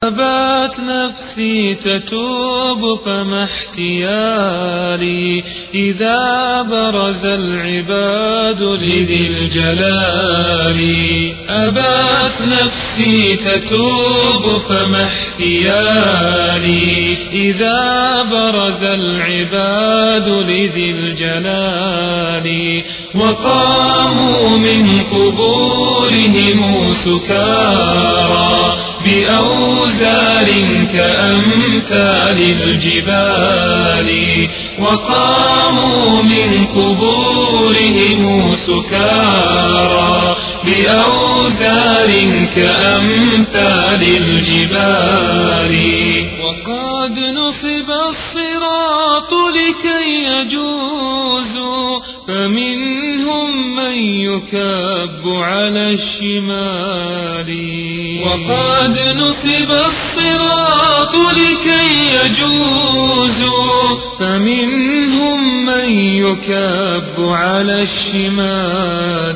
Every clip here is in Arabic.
أبات نفسي تتوب فما احتيالي إذا برز العباد لذي الجلال. أبات نفسي تتوب فما احتيالي إذا برز العباد لذي الجلال. وقاموا من قبورهم سكارى بأوزار كأمثال الجبال. وقاموا من قبورهم سكارى بأوزار كأمثال الجبال. وقد نصب الصراط لكي يجوزوا فمنهم من يكب على الشمال. وقد نصب الصراط لكي يجوزوا فمنهم من يكب على الشمال.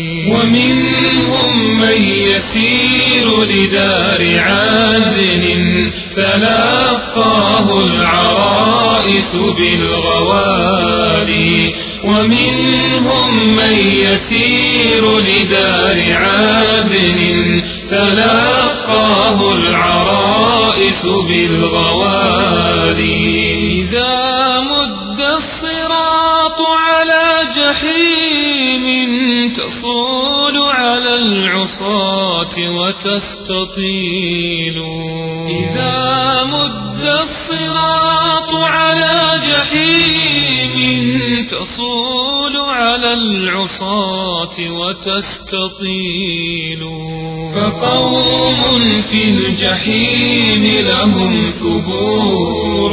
ومنهم من يسير لدار عدن تلقاه العرائس بالغوالي. ومنهم من يسير لدار عدن تلقاه العرائس بالغوالي. إذا مد الصراط على جحيم تصول على العصاة وتستطيل. إذا مد الصراط على جحيم تصول على العصاة وتستطيل. فقوم في الجحيم لهم ثبور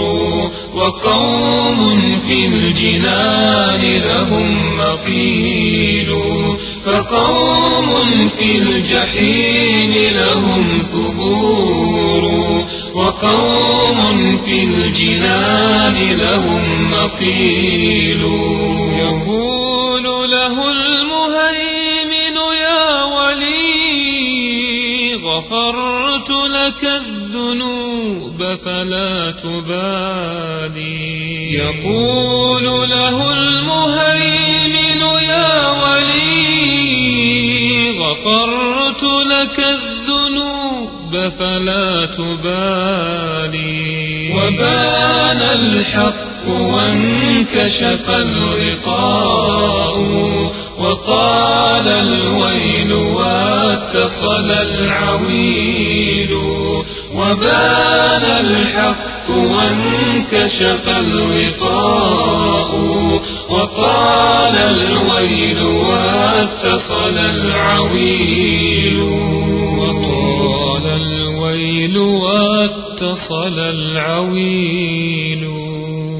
وقوم في الجنان لهم مقيل. فقوم في الجحيم لهم ثبور وقوم في الجنان لهم مقيل. يقول له المهيمن يا ولي غفرت لك الذنوب فلا تبالي. يقول له المهيمن يا ولي غفرت لك الذنوب فلا تبالي. وبان الحق وانكشف الغطاء وقال الويل واتصل العويل. وبان الحق وانكشف الغطاء وقال الويل واتصل العويل. وقال الويل واتصل العويل.